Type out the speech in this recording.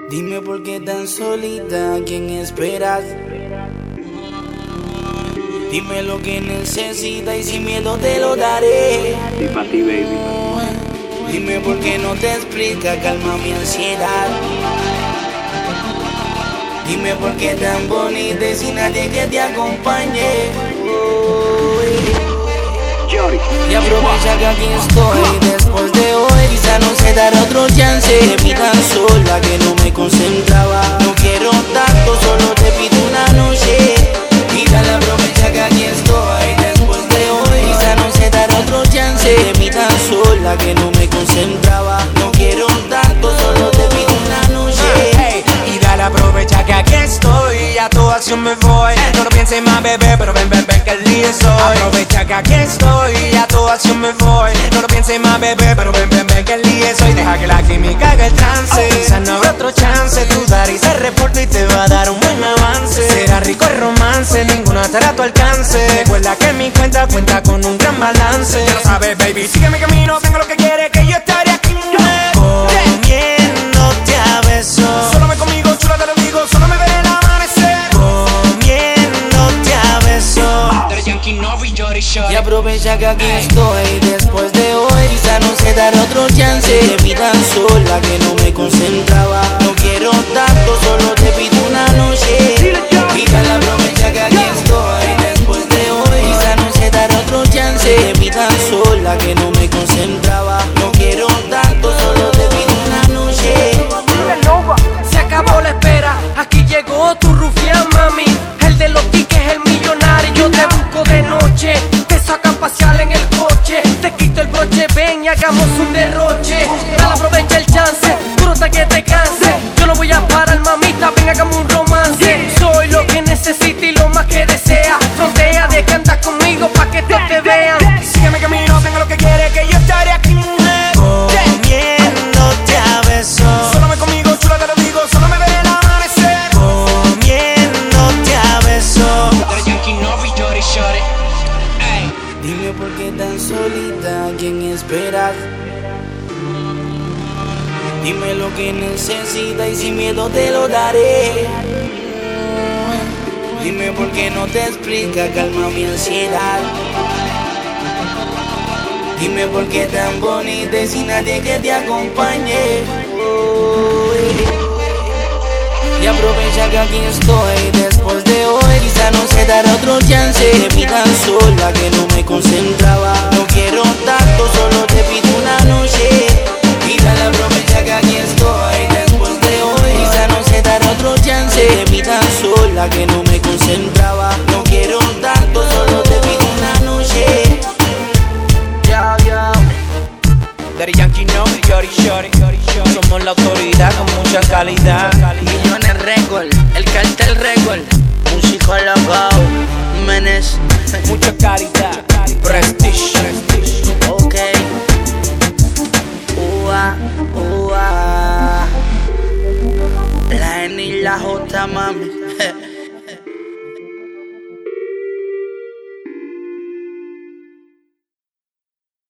Dime por qué tan solita, ¿a quién esperas? Dime lo que necesitas y sin miedo te lo daré. Y pa' ti, baby. Dime por qué no te explica, calma mi ansiedad. Dime por qué tan bonita y sin nadie que te acompañe. Y aprovecha que aquí estoy después de hoy. Quizá no se dará otro chance. Te vi tan sola que no me concentraba. No quiero tanto, solo te pido una noche. Y dale, aprovecha que aquí estoy después de hoy. Quizá no se dará otro chance. Te vi tan sola que no me concentraba. No quiero tanto, solo te pido una noche. Y dale, aprovecha que aquí estoy. A tu acción me voy. No lo pienses más, bebé, pero ven, que el día es hoy. Aprovecha que aquí estoy. A tu acción me voy. No lo pienses más, bebé, pero ven, que el día es hoy. Deja que la química haga el trance. Quizá no habrá otro chance. Tu dar y se reporta y te va a dar un buen avance. Será rico el romance, ninguna estará a tu alcance. Recuerda que mi cuenta cuenta con un gran balance. Ya lo sabes, baby, sigue mi camino. Tengo lo que quieres, que yo estaré aquí. Comiéndote a besos. Solo me conmigo, chula, te lo digo. Solo me veré el amanecer. Comiéndote a besos. Y aprovecha que aquí estoy después de hoy. Quizá no se dará otro chance. Te vi tan sola que no me concentraba. No quiero tanto, solo te pido una noche. Y dale, aprovecha que aquí estoy después de hoy. Quizá no se dará otro chance. Te vi tan sola que no me concentraba. No quiero tanto, solo te pido una noche. Se acabó la espera, aquí llegó tu rufián, mami. El de los tickets, el millonario. Yo te busco de noche, te sacan pasear en el coche. Te quito el broche, ven y hagamos un derroche. Dale, aprovecha el chance, tú no hasta que te canse. Yo no voy a parar, mamita, ven, hagamos un romance. Soy lo que necesita y lo más que desea. Frontea de que andas conmigo pa' que todos te vean. Sigue mi camino, tengo lo que quieres, que yo estaré aquí. Comiéndote a besos. Solo me conmigo, chula, te lo digo. Solo me veré el amanecer. Comiéndote a besos. Dime por qué tan solita, ¿a quién esperas? Dime lo que necesitas y sin miedo te lo daré. Dime por qué no te explica, calma mi ansiedad. Dime por qué tan bonita y sin nadie que te acompañe. Y aprovecha que aquí estoy después de hoy. Quizá no se dará otro chance. Te vi tan sola que no me concentraba. No quiero tanto, solo te pido una noche.